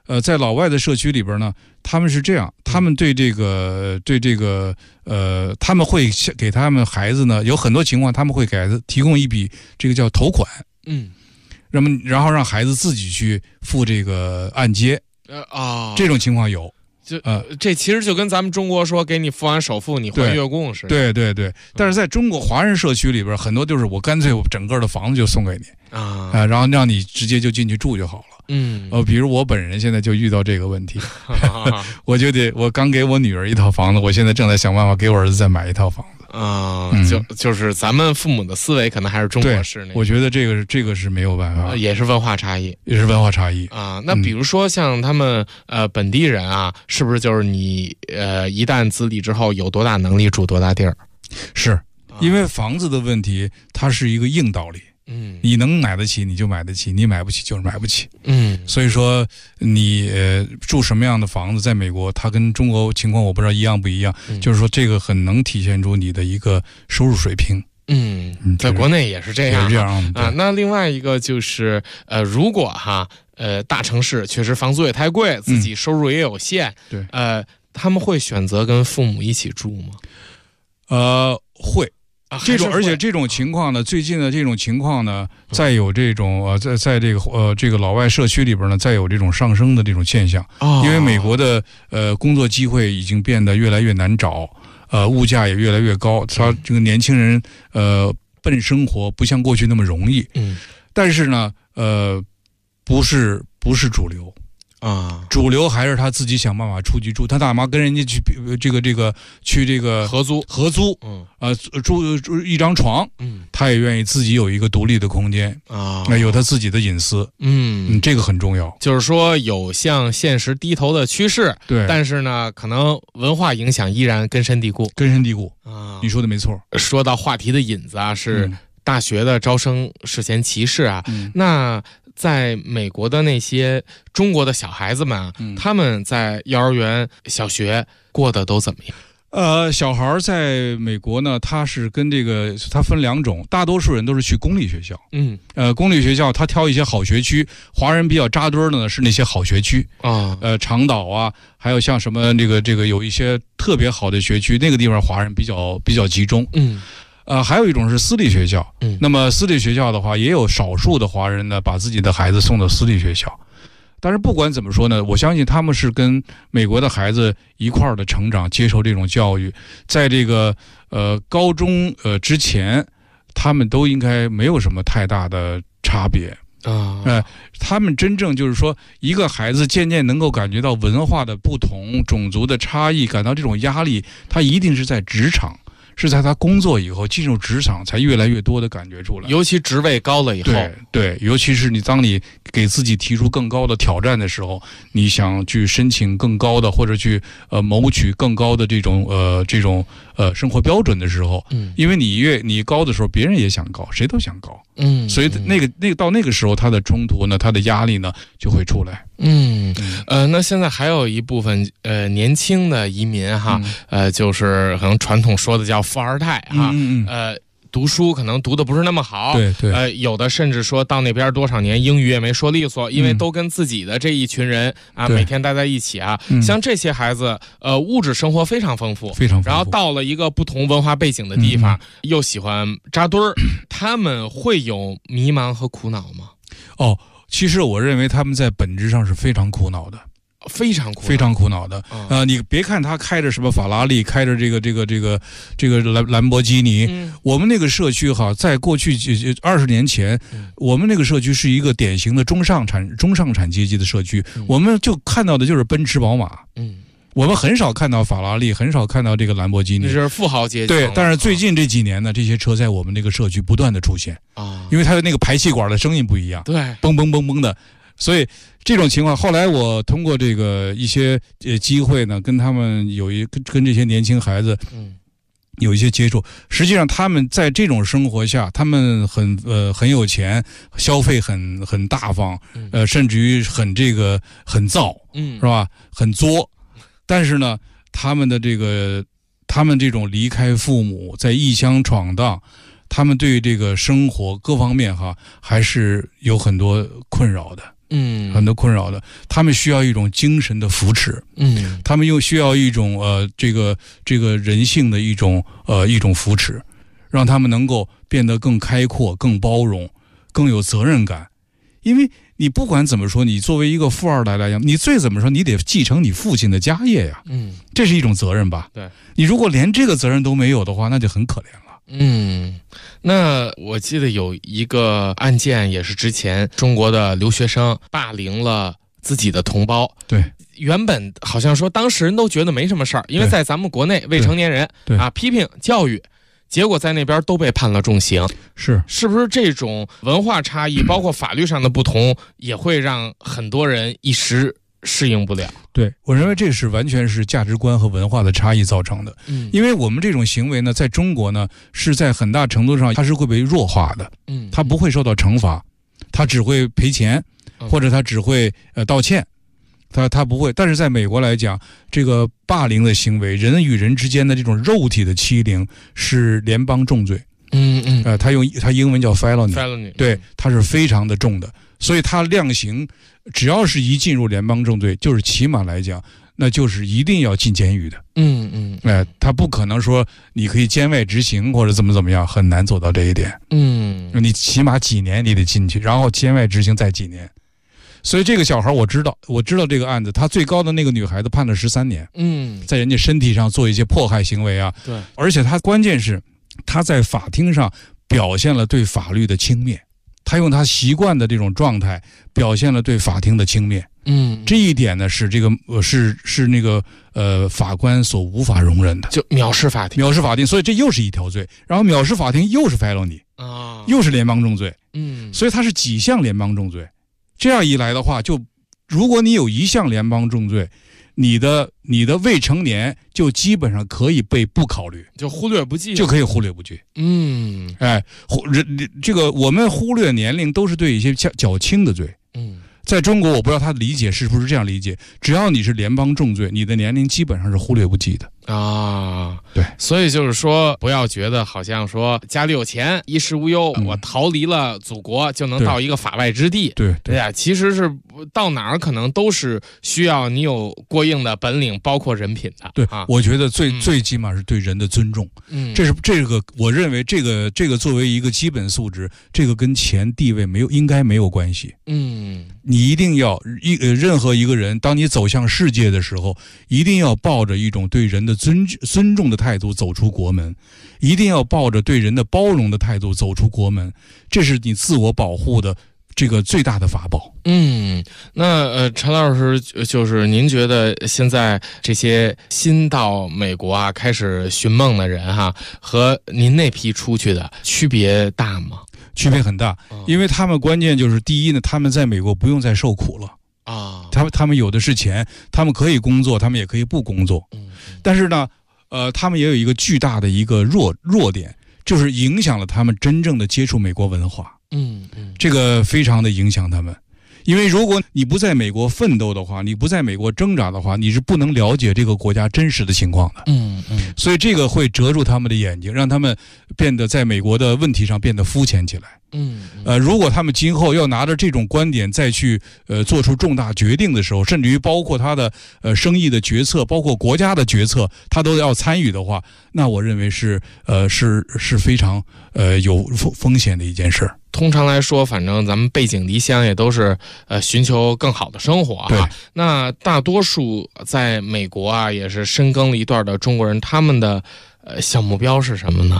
在老外的社区里边呢，他们是这样，他们对这个他们会给他们孩子呢，有很多情况他们会给孩子提供一笔这个叫头款，然后让孩子自己去付这个按揭，这种情况有。 这其实就跟咱们中国说给你付完首付你还月供似的。 对，但是在中国华人社区里边，很多就是我干脆我整个的房子就送给你然后让你直接就进去住就好了。比如我本人现在就遇到这个问题，我刚给我女儿一套房子，我现在正在想办法给我儿子再买一套房子。 就是咱们父母的思维可能还是中国式那我觉得这个是没有办法， 也是文化差异，那比如说像他们本地人啊，是不是就是你一旦自立之后有多大能力住多大地儿？ 是因为房子的问题，它是一个硬道理。你能买得起你就买得起，你买不起就是买不起。所以说你住什么样的房子，在美国它跟中国情况我不知道一样不一样，就是说这个很能体现出你的一个收入水平。 在国内也是这样， 那另外一个就是如果大城市确实房租也太贵，自己收入也有限， 对， 他们会选择跟父母一起住吗？ 会。而且这种情况呢，最近的这种情况呢，再有这种在这个老外社区里边呢，再有这种上升的这种现象。因为美国的工作机会已经变得越来越难找，物价也越来越高，他这个年轻人奔生活不像过去那么容易。但是呢，不是主流。主流还是他自己想办法出去住，他干嘛跟人家去去这个合租， 住一张床，他也愿意自己有一个独立的空间有他自己的隐私，这个很重要。 就是说有向现实低头的趋势， 对， 但是呢，可能文化影响依然根深蒂固你说的没错。 说到话题的引子是大学的招生事前歧视那在美国的那些中国的小孩子们他们在幼儿园、小学过得都怎么样？ 小孩在美国呢，他是跟他分两种，大多数人都是去公立学校。公立学校他挑一些好学区，华人比较扎堆的呢是那些好学区长岛啊，还有像什么这个有一些特别好的学区，那个地方华人比较集中。还有一种是私立学校，那么私立学校的话，也有少数的华人呢，把自己的孩子送到私立学校。但是不管怎么说呢，我相信他们是跟美国的孩子一块儿的成长，接受这种教育，在这个高中之前，他们都应该没有什么太大的差别。他们真正就是说，一个孩子渐渐能够感觉到文化的不同、种族的差异，感到这种压力，他一定是在职场。是在他工作以后进入职场才越来越多的感觉出来， 尤其职位高了以后， 对，尤其是当你给自己提出更高的挑战的时候，你想去申请更高的或者去谋取更高的这种生活标准的时候，因为你高的时候，别人也想高，谁都想高，所以到那个时候，他的冲突呢，他的压力呢就会出来。 那现在还有一部分年轻的移民就是可能传统说的叫富二代读书可能读的不是那么好， 对， 有的甚至说到那边多少年英语也没说利索，因为都跟自己的这一群人每天待在一起像这些孩子物质生活非常丰富，然后到了一个不同文化背景的地方，又喜欢扎堆儿，他们会有迷茫和苦恼吗？ 其实我认为他们在本质上是非常苦恼的， 非常苦恼的。你别看他开着什么法拉利，开着这个兰博基尼，我们那个社区在过去20年前，我们那个社区是一个典型的中上产阶级的社区，我们就看到的就是奔驰、宝马。我们很少看到法拉利，很少看到这个兰博基尼， 这是富豪阶级。 对，但是最近这几年呢，这些车在我们那个社区不断的出现因为它的那个排气管的声音不一样， 对， 嘣嘣嘣嘣的，所以这种情况，后来我通过这个一些机会呢，跟他们跟这些年轻孩子有一些接触。实际上他们在这种生活下，他们很有钱，消费很大方，甚至于很造，是吧？很作。但是呢，他们这种离开父母，在异乡闯荡，他们对这个生活各方面还是有很多困扰的。 很多困扰的，他们需要一种精神的扶持，他们又需要一种这个人性的一种扶持，让他们能够变得更开阔、更包容、更有责任感。因为你不管怎么说，你作为一个富二代来讲，你最怎么说，你得继承你父亲的家业呀，这是一种责任吧？ 对， 你如果连这个责任都没有的话，那就很可怜了。 那我记得有一个案件，也是之前中国的留学生霸凌了自己的同胞。 对， 原本好像说当事人都觉得没什么事儿，因为在咱们国内未成年人批评教育，结果在那边都被判了重刑。是不是这种文化差异，包括法律上的不同，也会让很多人一时适应不了？ 对，我认为这是完全是价值观和文化的差异造成的。因为我们这种行为呢，在中国呢，是在很大程度上它是会被弱化的。它不会受到惩罚，它只会赔钱，或者它只会道歉。他不会，但是在美国来讲，这个霸凌的行为，人与人之间的这种肉体的欺凌是联邦重罪。他英文叫 felony， 对，它是非常的重的，所以它量刑，只要是一进入联邦重罪，就是起码来讲，那就是一定要进监狱的。他不可能说你可以监外执行或者怎么样，很难做到这一点。你起码几年你得进去，然后监外执行再几年。所以这个小孩我知道这个案子，他最高的那个女孩子判了13年。在人家身体上做一些迫害行为啊。 对， 而且他关键是他在法庭上表现了对法律的轻蔑，他用他习惯的这种状态表现了对法庭的轻蔑。这一点呢是这个是那个法官所无法容忍的， 就藐视法庭， 所以这又是一条罪，然后藐视法庭又是 felony，又是联邦重罪。所以它是几项联邦重罪。这样一来的话，就如果你有一项联邦重罪，你的未成年就基本上可以被不考虑， 就忽略不计， 就可以忽略不计。这个我们忽略年龄都是对一些较轻的罪。在中国我不知道他的理解是不是这样理解，只要你是联邦重罪，你的年龄基本上是忽略不计的。对， 所以就是说，不要觉得好像说家里有钱，衣食无忧，我逃离了祖国就能到一个法外之地。 对呀，其实是到哪儿可能都是需要你有过硬的本领，包括人品的。 对，我觉得最起码是对人的尊重。这个我认为这个作为一个基本素质，这个跟钱地位应该没有关系。你一定要任何一个人，当你走向世界的时候，一定要抱着一种对人的尊重的态度走出国门，一定要抱着对人的包容的态度走出国门，这是你自我保护的这个最大的法宝。 那陈老师，就是您觉得现在这些新到美国啊开始寻梦的人哈，和您那批出去的区别大吗？ 区别很大，因为他们关键就是第一呢，他们在美国不用再受苦了啊，他们有的是钱，他们可以工作，他们也可以不工作。但是呢，他们也有一个巨大的一个弱点，就是影响了他们真正的接触美国文化。这个非常的影响他们。因为如果你不在美国奋斗的话，你不在美国挣扎的话，你是不能了解这个国家真实的情况的。所以这个会遮住他们的眼睛，让他们变得在美国的问题上变得肤浅起来。如果他们今后要拿着这种观点再去做出重大决定的时候，甚至于包括他的生意的决策，包括国家的决策，他都要参与的话，那我认为是非常有风险的一件事。 通常来说，反正咱们背井离乡也都是寻求更好的生活啊。 对， 那大多数在美国啊也是深耕了一段的中国人，他们的小目标是什么呢？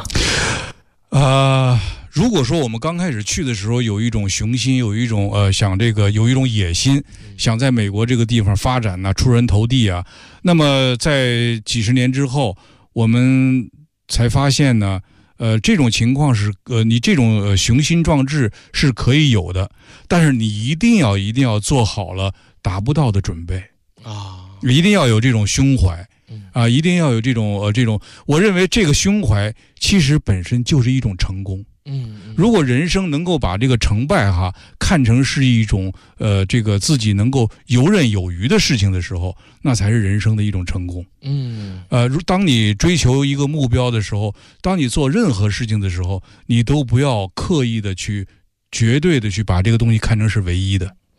如果说我们刚开始去的时候有一种雄心，有一种有一种野心，想在美国这个地方发展啊，出人头地啊，那么在几十年之后，我们才发现呢，这种情况是你这种雄心壮志是可以有的，但是你一定要做好了达不到的准备啊，一定要有这种胸怀。一定要有这种我认为这个胸怀其实本身就是一种成功。如果人生能够把这个成败看成是一种这个自己能够游刃有余的事情的时候，那才是人生的一种成功。当你追求一个目标的时候，当你做任何事情的时候，你都不要刻意的去绝对的去把这个东西看成是唯一的。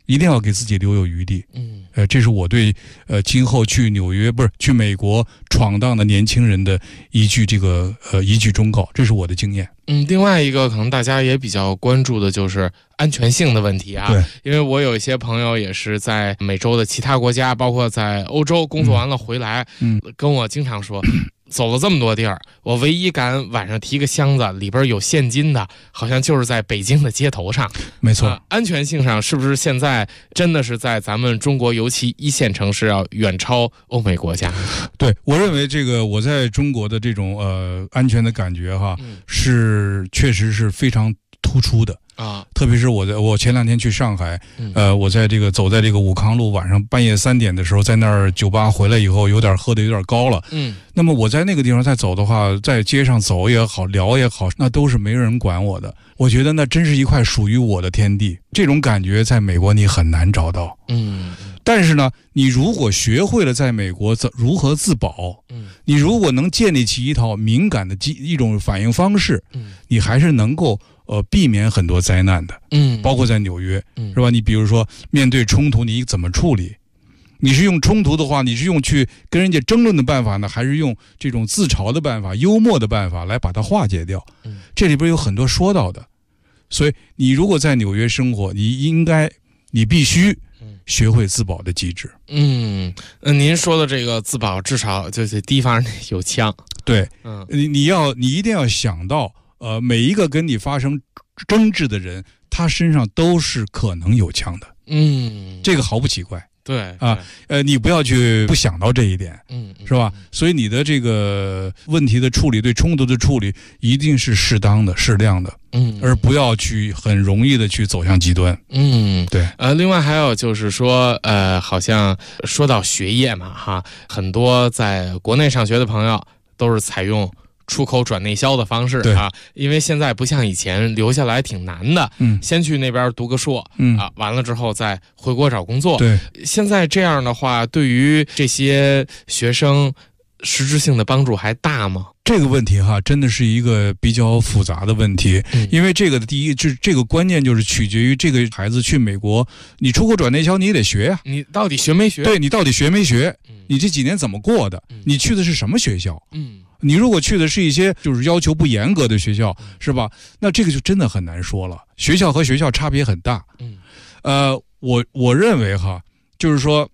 一定要给自己留有余地。这是我对今后去去美国闯荡的年轻人的一句忠告，这是我的经验。 另外一个可能大家也比较关注的就是安全性的问题啊。 对， 因为我有一些朋友也是在美洲的其他国家，包括在欧洲工作完了回来，跟我经常说，走了这么多地儿，我唯一敢晚上提个箱子里边有现金的，好像就是在北京的街头上。 没错， 安全性上是不是现在真的是在咱们中国尤其一线城市要远超欧美国家？ 对，我认为这个我在中国的这种安全的感觉哈，是确实是非常突出的。特别是我前2天去上海，我在走在这个武康路，晚上半夜3点的时候，在那儿酒吧回来以后，喝得有点高了。那么我在那个地方再走的话，在街上走也好，聊也好，那都是没人管我的。我觉得那真是一块属于我的天地，这种感觉在美国你很难找到。但是呢，你如果学会了在美国如何自保，你如果能建立起一套敏感的一种反应方式，你还是能够避免很多灾难的。包括在纽约，是吧？你比如说面对冲突你怎么处理？你是用冲突的话，你是用去跟人家争论的办法呢，还是用这种自嘲的办法、幽默的办法来把它化解掉？这里边有很多说到的。所以你如果在纽约生活，你必须学会自保的机制。 您说的这个自保，至少就是提防有枪。 对，你一定要想到，每一个跟你发生争执的人，他身上都是可能有枪的。这个毫不奇怪。 对啊，你不要去不想到这一点，是吧？所以你的这个问题的处理，对冲突的处理，一定是适当的、适量的，而不要去很容易的去走向极端。对。 另外还有就是说，好像说到学业嘛，哈，很多在国内上学的朋友都是采用出口转内销的方式啊，因为现在不像以前留下来挺难的，先去那边读个硕，完了之后再回国找工作。 对， 现在这样的话，对于这些学生实质性的帮助还大吗？ 这个问题哈，真的是一个比较复杂的问题，因为这个第一，这个关键就是取决于这个孩子去美国，你出口转内销你也得学呀， 你到底学没学？ 对，你到底学没学？你这几年怎么过的？你去的是什么学校？你如果去的是一些就是要求不严格的学校，是吧？那这个就真的很难说了。学校和学校差别很大。我认为哈，就是说，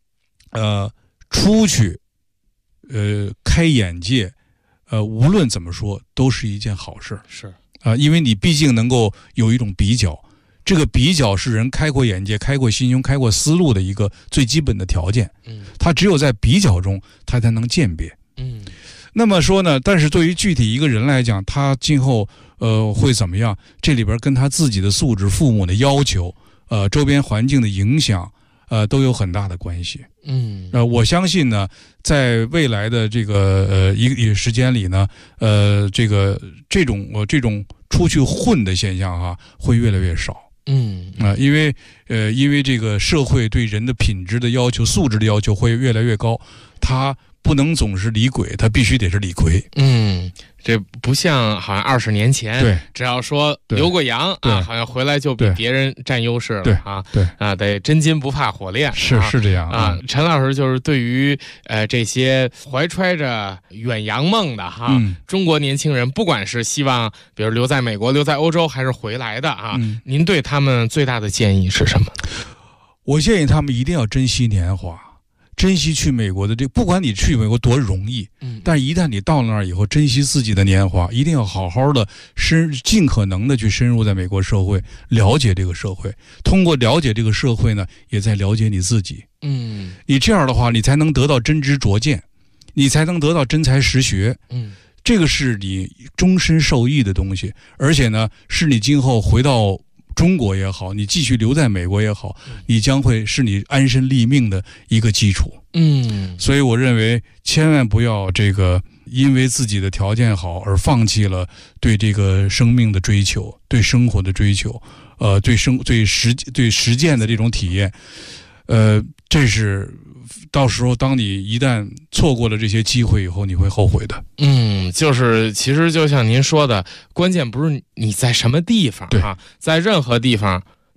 出去，开眼界，无论怎么说都是一件好事。 是因为你毕竟能够有一种比较，这个比较是人开阔眼界、开阔心胸、开阔思路的一个最基本的条件。他只有在比较中，他才能鉴别。那么说呢，但是对于具体一个人来讲，他今后会怎么样？这里边跟他自己的素质、父母的要求、周边环境的影响，都有很大的关系。我相信呢，在未来的这个一个时间里呢，这种出去混的现象哈，会越来越少。因为这个社会对人的品质的要求、素质的要求会越来越高，他不能总是李鬼，他必须得是李逵。 这不像好像20年前， 对， 只要说留过洋啊，好像回来就比别人占优势了啊。 对啊，得真金不怕火炼， 是这样啊。陈老师就是对于这些怀揣着远洋梦的哈，中国年轻人，不管是希望比如留在美国、留在欧洲，还是回来的啊，您对他们最大的建议是什么？ 我建议他们一定要珍惜年华。珍惜去美国的不管你去美国多容易，但是一旦你到了那儿以后，珍惜自己的年华，一定要好好的尽可能的去深入在美国社会，了解这个社会。通过了解这个社会呢，也在了解你自己。你这样的话，你才能得到真知灼见，你才能得到真才实学。这个是你终身受益的东西，而且呢，是你今后回到中国也好，你继续留在美国也好，你将会是你安身立命的一个基础。所以我认为千万不要因为自己的条件好而放弃了对这个生命的追求，对生活的追求，对实践的这种体验。这是到时候当你一旦错过了这些机会以后，你会后悔的。 就是其实就像您说的，关键不是你在什么地方啊，在任何地方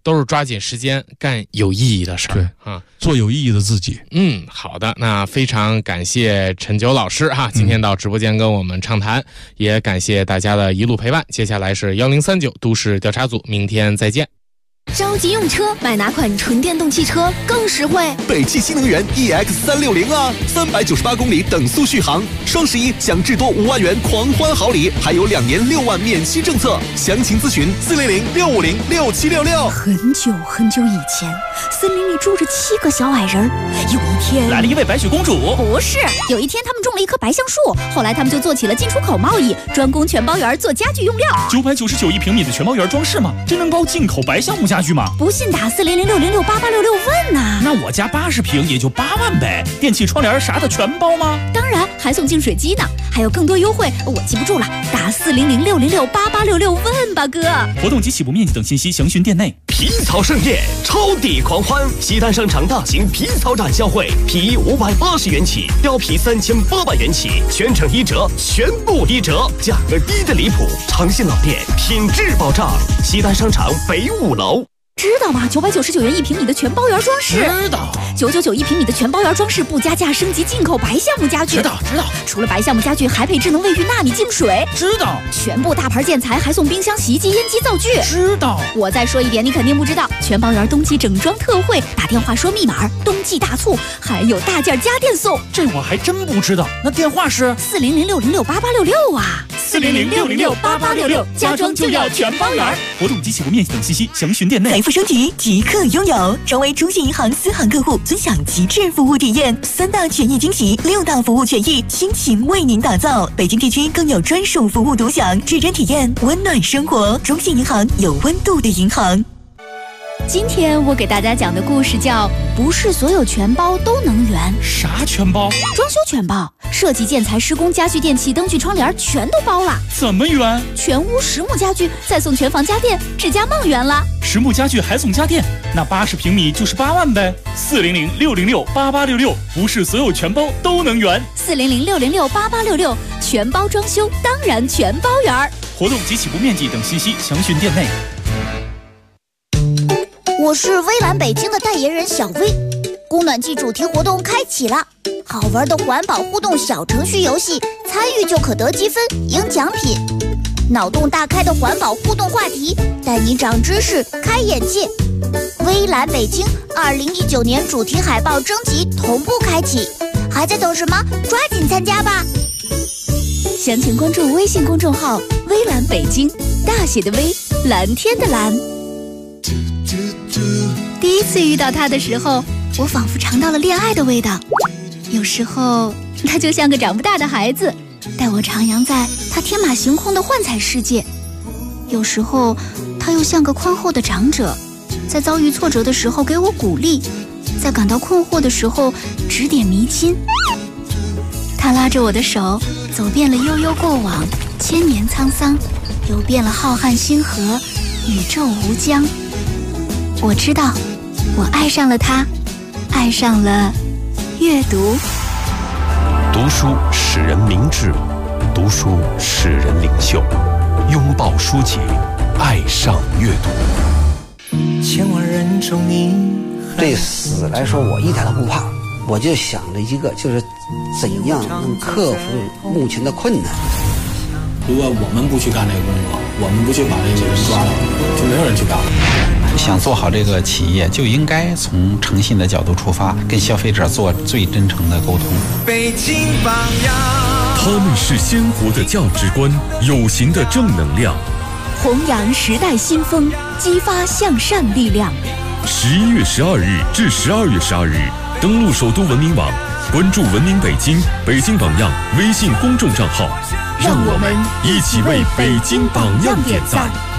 都是抓紧时间干有意义的事儿。 对啊， 做有意义的自己。 好的，那非常感谢陈九老师哈，今天到直播间跟我们畅谈，也感谢大家的一路陪伴。接下来是1039都市调查组，明天再见。 着急用车，买哪款纯电动汽车更实惠？ 北汽新能源 EX360啊，398公里等速续航，双11享至多5万元狂欢好礼，还有2年6万免息政策。详情咨询400-650-6766。 很久很久以前，森林里住着7个小矮人。有一天， 来了一位白雪公主。 不是，有一天他们种了一棵白橡树，后来他们就做起了进出口贸易，专攻全包园做家具用料。 999一平米的全包园装饰吗？真能包进口白橡木家具吗？ 不信打400-606-8866问呐。 那我家80平也就8万呗。电器窗帘啥的全包吗？ 当然，还送净水机呢，还有更多优惠，我记不住了，打400-606-8866问吧哥。 活动及起步面积等信息详询店内。 皮草盛宴，超抵狂欢！西单商场大型皮草展销会，皮衣580元起，貂皮3800元起，全程1折，全部1折，价格低得离谱，长信老店，品质保障。西单商场北5楼。 知道吗？999元1平米的全包园装饰。 知道。 9991平米的全包园装饰不加价升级进口白橡木家具。 知道。 除了白橡木家具，还配智能卫浴纳米净水。 知道。 全部大牌建材还送冰箱、洗衣机、烟机、灶具。 知道。 我再说一遍，你肯定不知道，全包园冬季整装特惠，打电话说密码，冬季大促，还有大件家电送。 这我还真不知道。那电话是 400-606-8866啊。 400-606-8866，家装就要全包园。活动及起步面积等信息详询店内。 财富升级即刻拥有，成为中信银行私行客户，尊享极致服务体验，3大权益惊喜，6大服务权益倾情为您打造。北京地区更有专属服务独享，至臻体验温暖生活。中信银行，有温度的银行。 今天我给大家讲的故事叫不是所有全包都能圆。 啥全包？ 装修全包，设计、建材、施工、家具、电器、灯具、窗帘全都包了。 怎么圆？ 全屋实木家具，再送全房家电，指甲梦圆了。 实木家具还送家电，那80平米就是8万呗。400-606-8866，不是所有全包都能圆。 400-606-8866，全包装修当然全包圆。 活动及起步面积等信息详询店内。 我是微蓝北京的代言人小薇，供暖季主题活动开启了，好玩的环保互动小程序游戏，参与就可得积分赢奖品，脑洞大开的环保互动话题，带你长知识开眼界。微蓝北京2019年主题海报征集同步开启，还在等什么？抓紧参加吧！ 详情关注微信公众号微蓝北京，大写的微，蓝天的蓝。第一次遇到他的时候，我仿佛尝到了恋爱的味道。有时候他就像个长不大的孩子，带我徜徉在他天马行空的幻彩世界；有时候他又像个宽厚的长者，在遭遇挫折的时候给我鼓励，在感到困惑的时候指点迷津。他拉着我的手，走遍了悠悠过往，千年沧桑，游遍了浩瀚星河，宇宙无疆。我知道，我爱上了他，爱上了阅读。 读书使人明智，读书使人领袖。拥抱书籍，爱上阅读。 千万人中你对死来说，我一点都不怕，我就想着一个，就是怎样能克服目前的困难。 如果我们不去干这个工作，我们不去把这个人抓到，就没有人去干了。 想做好这个企业，就应该从诚信的角度出发，跟消费者做最真诚的沟通。 北京榜样， 他们是鲜活的价值观，有形的正能量， 弘扬时代新风，激发向善力量。 11月12日至12月12日，登录首都文明网，关注文明北京、北京榜样微信公众账号， 让我们一起为北京榜样点赞。